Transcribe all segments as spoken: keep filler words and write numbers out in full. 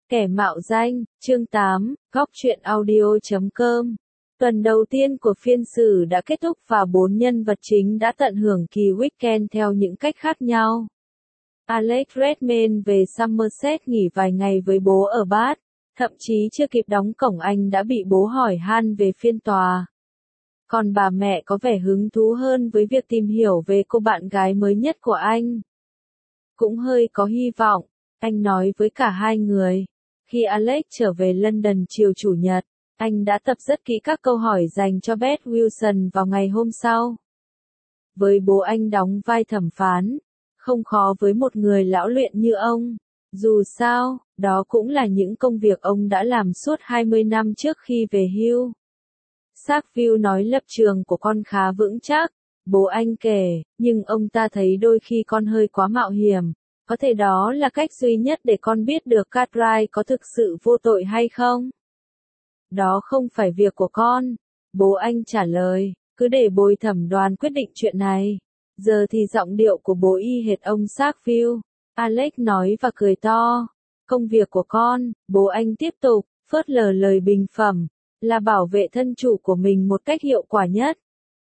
Kẻ mạo danh, chương tám, góc truyện audio chấm com. Tuần đầu tiên của phiên xử đã kết thúc và bốn nhân vật chính đã tận hưởng kỳ weekend theo những cách khác nhau. Alex Redmayne về Somerset nghỉ vài ngày với bố ở Bath, thậm chí chưa kịp đóng cổng anh đã bị bố hỏi han về phiên tòa. Còn bà mẹ có vẻ hứng thú hơn với việc tìm hiểu về cô bạn gái mới nhất của anh. Cũng hơi có hy vọng, anh nói với cả hai người. Khi Alex trở về London chiều Chủ nhật, anh đã tập rất kỹ các câu hỏi dành cho Beth Wilson vào ngày hôm sau. Với bố anh đóng vai thẩm phán, không khó với một người lão luyện như ông. Dù sao, đó cũng là những công việc ông đã làm suốt hai mươi năm trước khi về hưu. Sackville nói lập trường của con khá vững chắc, bố anh kể, nhưng ông ta thấy đôi khi con hơi quá mạo hiểm. Có thể đó là cách duy nhất để con biết được Cartwright có thực sự vô tội hay không. Đó không phải việc của con, bố anh trả lời, cứ để bồi thẩm đoàn quyết định chuyện này. Giờ thì giọng điệu của bố y hệt ông Sackville. Alex nói và cười to. Công việc của con, bố anh tiếp tục, phớt lờ lời bình phẩm, là bảo vệ thân chủ của mình một cách hiệu quả nhất.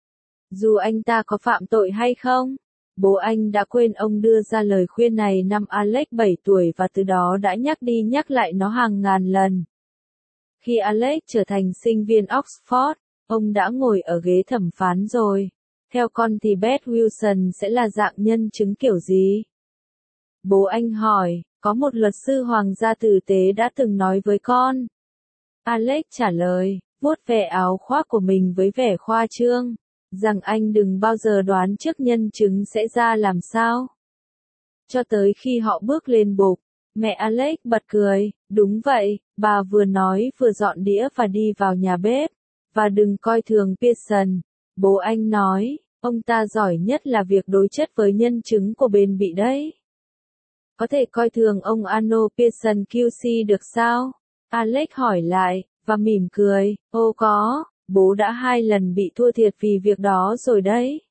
Dù anh ta có phạm tội hay không. Bố anh đã quên ông đưa ra lời khuyên này năm Alex bảy tuổi và từ đó đã nhắc đi nhắc lại nó hàng ngàn lần. Khi Alex trở thành sinh viên Oxford, ông đã ngồi ở ghế thẩm phán rồi. Theo con thì Beth Wilson sẽ là dạng nhân chứng kiểu gì? Bố anh hỏi, có một luật sư hoàng gia tử tế đã từng nói với con. Alex trả lời, vuốt ve áo khoác của mình với vẻ khoa trương. Rằng anh đừng bao giờ đoán trước nhân chứng sẽ ra làm sao. Cho tới khi họ bước lên bục, mẹ Alex bật cười, đúng vậy, bà vừa nói vừa dọn đĩa và đi vào nhà bếp. Và đừng coi thường Pearson, bố anh nói, ông ta giỏi nhất là việc đối chất với nhân chứng của bên bị đấy. Có thể coi thường ông Arnold Pearson quy xê được sao? Alex hỏi lại, và mỉm cười, ô có. Bố đã hai lần bị thua thiệt vì việc đó rồi đấy.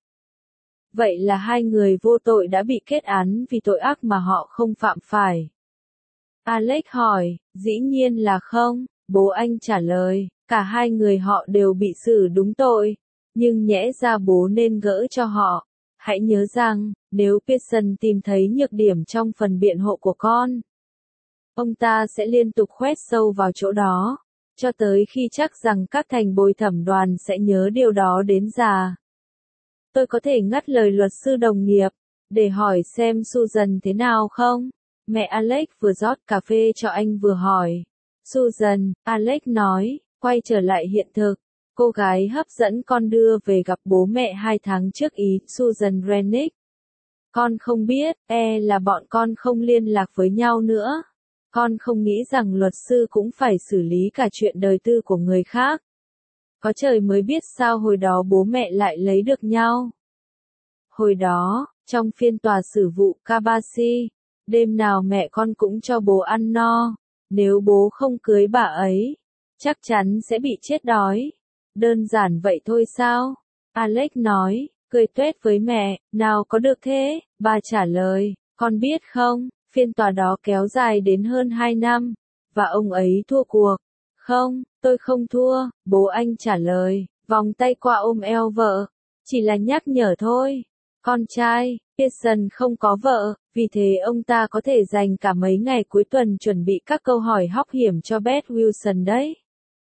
Vậy là hai người vô tội đã bị kết án vì tội ác mà họ không phạm phải. Alex hỏi, dĩ nhiên là không, bố anh trả lời, cả hai người họ đều bị xử đúng tội, nhưng nhẽ ra bố nên gỡ cho họ. Hãy nhớ rằng, nếu Pearson tìm thấy nhược điểm trong phần biện hộ của con, ông ta sẽ liên tục khoét sâu vào chỗ đó. Cho tới khi chắc rằng các thành bồi thẩm đoàn sẽ nhớ điều đó đến già. Tôi có thể ngắt lời luật sư đồng nghiệp, để hỏi xem Susan thế nào không? Mẹ Alex vừa rót cà phê cho anh vừa hỏi. Susan, Alex nói, quay trở lại hiện thực. Cô gái hấp dẫn con đưa về gặp bố mẹ hai tháng trước ý, Susan Rennick. Con không biết, e là bọn con không liên lạc với nhau nữa. Con không nghĩ rằng luật sư cũng phải xử lý cả chuyện đời tư của người khác. Có trời mới biết sao hồi đó bố mẹ lại lấy được nhau. Hồi đó, trong phiên tòa xử vụ Kabasi, đêm nào mẹ con cũng cho bố ăn no. Nếu bố không cưới bà ấy, chắc chắn sẽ bị chết đói. Đơn giản vậy thôi sao? Alex nói, cười tuét với mẹ, nào có được thế? Bà trả lời, con biết không? Phiên tòa đó kéo dài đến hơn hai năm, và ông ấy thua cuộc. Không, tôi không thua, bố anh trả lời, vòng tay qua ôm eo vợ. Chỉ là nhắc nhở thôi. Con trai, Pearson không có vợ, vì thế ông ta có thể dành cả mấy ngày cuối tuần chuẩn bị các câu hỏi hóc hiểm cho Beth Wilson đấy.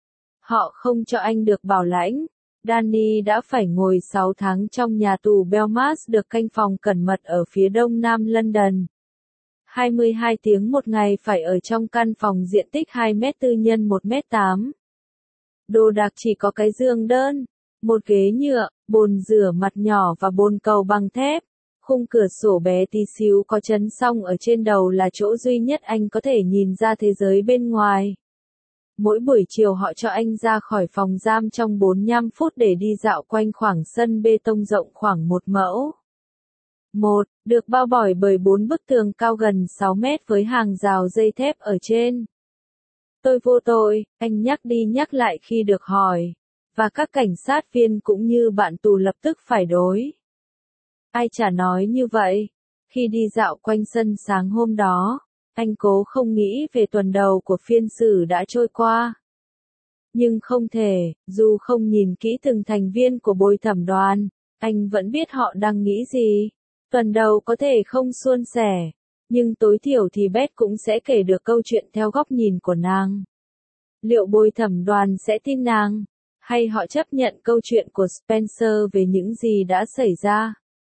Họ không cho anh được bảo lãnh. Danny đã phải ngồi sáu tháng trong nhà tù Belmarsh được canh phòng cẩn mật ở phía đông nam London. hai mươi hai tiếng một ngày phải ở trong căn phòng diện tích hai mét bốn nhân một mét tám. Đồ đạc chỉ có cái giường đơn, một ghế nhựa, bồn rửa mặt nhỏ và bồn cầu bằng thép. Khung cửa sổ bé tí xíu có chấn song ở trên đầu là chỗ duy nhất anh có thể nhìn ra thế giới bên ngoài. Mỗi buổi chiều họ cho anh ra khỏi phòng giam trong bốn mươi lăm phút để đi dạo quanh khoảng sân bê tông rộng khoảng một mẫu. một. Được bao bọc bởi bốn bức tường cao gần sáu mét với hàng rào dây thép ở trên. Tôi vô tội, anh nhắc đi nhắc lại khi được hỏi. Và các cảnh sát viên cũng như bạn tù lập tức phải đối. Ai chả nói như vậy. Khi đi dạo quanh sân sáng hôm đó, Anh cố không nghĩ về tuần đầu của phiên xử đã trôi qua. Nhưng không thể, dù không nhìn kỹ từng thành viên của bồi thẩm đoàn, anh vẫn biết họ đang nghĩ gì. Tuần đầu có thể không suôn sẻ, nhưng tối thiểu thì Beth cũng sẽ kể được câu chuyện theo góc nhìn của nàng. Liệu bồi thẩm đoàn sẽ tin nàng, hay họ chấp nhận câu chuyện của Spencer về những gì đã xảy ra?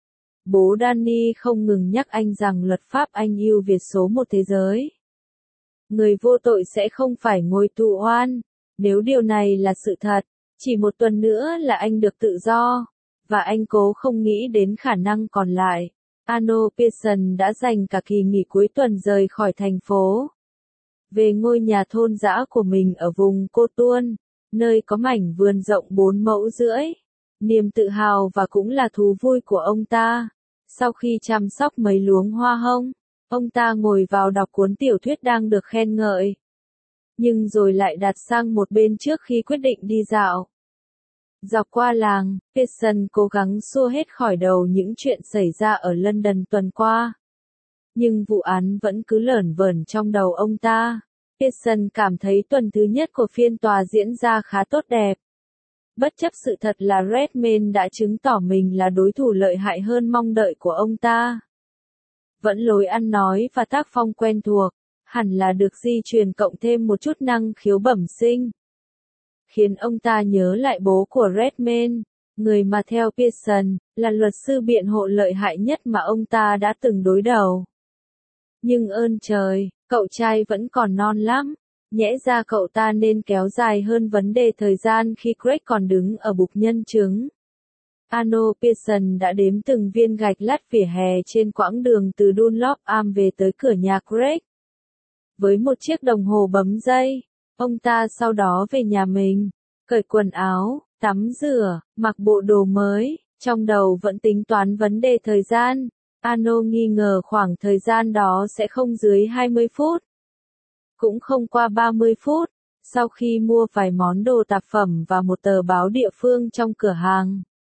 Bố Danny không ngừng nhắc anh rằng luật pháp Anh ưu việt số một thế giới. Người vô tội sẽ không phải ngồi tù oan. Nếu điều này là sự thật, chỉ một tuần nữa là anh được tự do, và anh cố không nghĩ đến khả năng còn lại. Arno Pearson đã dành cả kỳ nghỉ cuối tuần rời khỏi thành phố, về ngôi nhà thôn dã của mình ở vùng Cô Tuôn, nơi có mảnh vườn rộng bốn mẫu rưỡi. Niềm tự hào và cũng là thú vui của ông ta. Sau khi chăm sóc mấy luống hoa hông, ông ta ngồi vào đọc cuốn tiểu thuyết đang được khen ngợi. Nhưng rồi lại đặt sang một bên trước khi quyết định đi dạo. Dọc qua làng, Pearson cố gắng xua hết khỏi đầu những chuyện xảy ra ở London tuần qua. Nhưng vụ án vẫn cứ lởn vởn trong đầu ông ta. Pearson cảm thấy tuần thứ nhất của phiên tòa diễn ra khá tốt đẹp. Bất chấp sự thật là Redmayne đã chứng tỏ mình là đối thủ lợi hại hơn mong đợi của ông ta. Vẫn lối ăn nói và tác phong quen thuộc, hẳn là được di truyền cộng thêm một chút năng khiếu bẩm sinh, khiến ông ta nhớ lại bố của Redmayne, người mà theo Pearson, là luật sư biện hộ lợi hại nhất mà ông ta đã từng đối đầu. Nhưng ơn trời, cậu trai vẫn còn non lắm, nhẽ ra cậu ta nên kéo dài hơn vấn đề thời gian khi Craig còn đứng ở bục nhân chứng. Arno Pearson đã đếm từng viên gạch lát vỉa hè trên quãng đường từ Dunlop Arm về tới cửa nhà Craig. Với một chiếc đồng hồ bấm giây, ông ta sau đó về nhà mình, cởi quần áo, tắm rửa, mặc bộ đồ mới, trong đầu vẫn tính toán vấn đề thời gian. Arno nghi ngờ khoảng thời gian đó sẽ không dưới hai mươi phút, cũng không qua ba mươi phút, sau khi mua vài món đồ tạp phẩm và một tờ báo địa phương trong cửa hàng.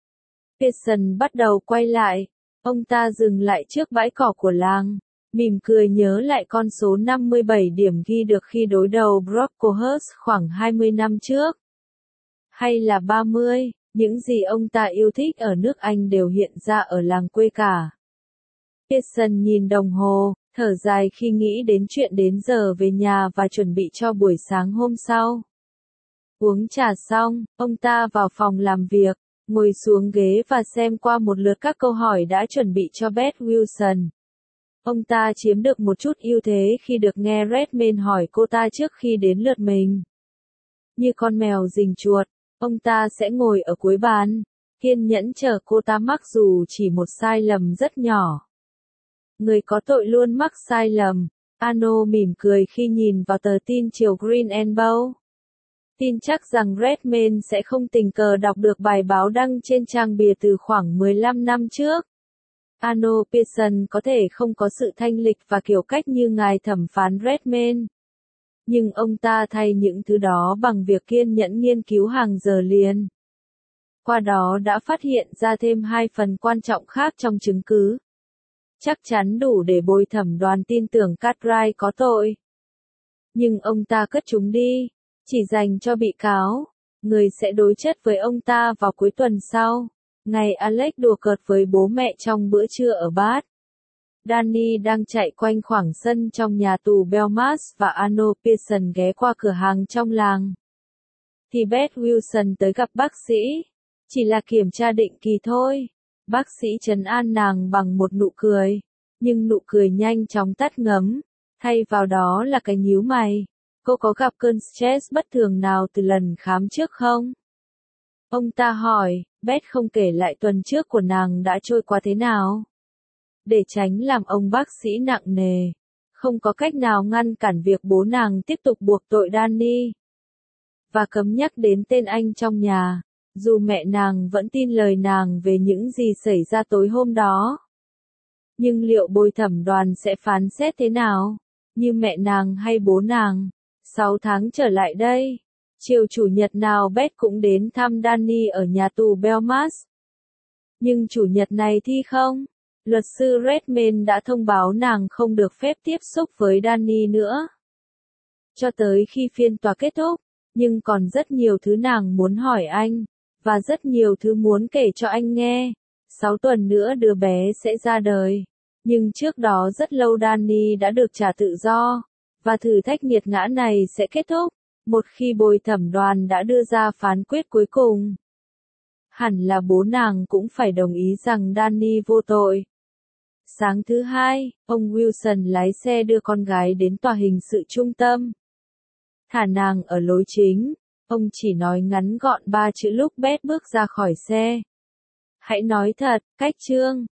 Pearson bắt đầu quay lại, ông ta dừng lại trước bãi cỏ của làng, mỉm cười nhớ lại con số năm mươi bảy điểm ghi được khi đối đầu Brocklehurst khoảng hai mươi năm trước. Hay là ba mươi, những gì ông ta yêu thích ở nước Anh đều hiện ra ở làng quê cả. Pearson nhìn đồng hồ, thở dài khi nghĩ đến chuyện đến giờ về nhà và chuẩn bị cho buổi sáng hôm sau. Uống trà xong, ông ta vào phòng làm việc, ngồi xuống ghế và xem qua một lượt các câu hỏi đã chuẩn bị cho Beth Wilson. Ông ta chiếm được một chút ưu thế khi được nghe Redmayne hỏi cô ta trước khi đến lượt mình. Như con mèo rình chuột, ông ta sẽ ngồi ở cuối bàn, kiên nhẫn chờ cô ta mắc dù chỉ một sai lầm rất nhỏ. Người có tội luôn mắc sai lầm. Arno mỉm cười khi nhìn vào tờ tin chiều Green and Bow. Tin chắc rằng Redmayne sẽ không tình cờ đọc được bài báo đăng trên trang bìa từ khoảng mười lăm năm trước. Arno Pearson có thể không có sự thanh lịch và kiểu cách như ngài thẩm phán Redmayne. Nhưng ông ta thay những thứ đó bằng việc kiên nhẫn nghiên cứu hàng giờ liền. Qua đó đã phát hiện ra thêm hai phần quan trọng khác trong chứng cứ. Chắc chắn đủ để bồi thẩm đoàn tin tưởng Cartwright có tội. Nhưng ông ta cất chúng đi, chỉ dành cho bị cáo, người sẽ đối chất với ông ta vào cuối tuần sau, ngày Alex đùa cợt với bố mẹ trong bữa trưa ở Bath. Danny đang chạy quanh khoảng sân trong nhà tù Belmarsh và Arno Pearson ghé qua cửa hàng trong làng. Thì Beth Wilson tới gặp bác sĩ, chỉ là kiểm tra định kỳ thôi. Bác sĩ trấn an nàng bằng một nụ cười, nhưng nụ cười nhanh chóng tắt ngấm, thay vào đó là cái nhíu mày. Cô có gặp cơn stress bất thường nào từ lần khám trước không? Ông ta hỏi, Beth không kể lại tuần trước của nàng đã trôi qua thế nào. Để tránh làm ông bác sĩ nặng nề, không có cách nào ngăn cản việc bố nàng tiếp tục buộc tội Danny. Và cấm nhắc đến tên anh trong nhà. Dù mẹ nàng vẫn tin lời nàng về những gì xảy ra tối hôm đó. Nhưng liệu bồi thẩm đoàn sẽ phán xét thế nào? Như mẹ nàng hay bố nàng? Sáu tháng trở lại đây, chiều chủ nhật nào Beth cũng đến thăm Danny ở nhà tù Belmarsh. Nhưng chủ nhật này thi không? Luật sư Redmayne đã thông báo nàng không được phép tiếp xúc với Danny nữa. Cho tới khi phiên tòa kết thúc, nhưng còn rất nhiều thứ nàng muốn hỏi anh, và rất nhiều thứ muốn kể cho anh nghe. Sáu tuần nữa đứa bé sẽ ra đời. Nhưng trước đó rất lâu Danny đã được trả tự do, và thử thách nghiệt ngã này sẽ kết thúc, một khi bồi thẩm đoàn đã đưa ra phán quyết cuối cùng. Hẳn là bố nàng cũng phải đồng ý rằng Danny vô tội. Sáng thứ hai, ông Wilson lái xe đưa con gái đến tòa hình sự trung tâm. Thả nàng ở lối chính, ông chỉ nói ngắn gọn ba chữ lúc Beth bước ra khỏi xe. Hãy nói thật, cách trương.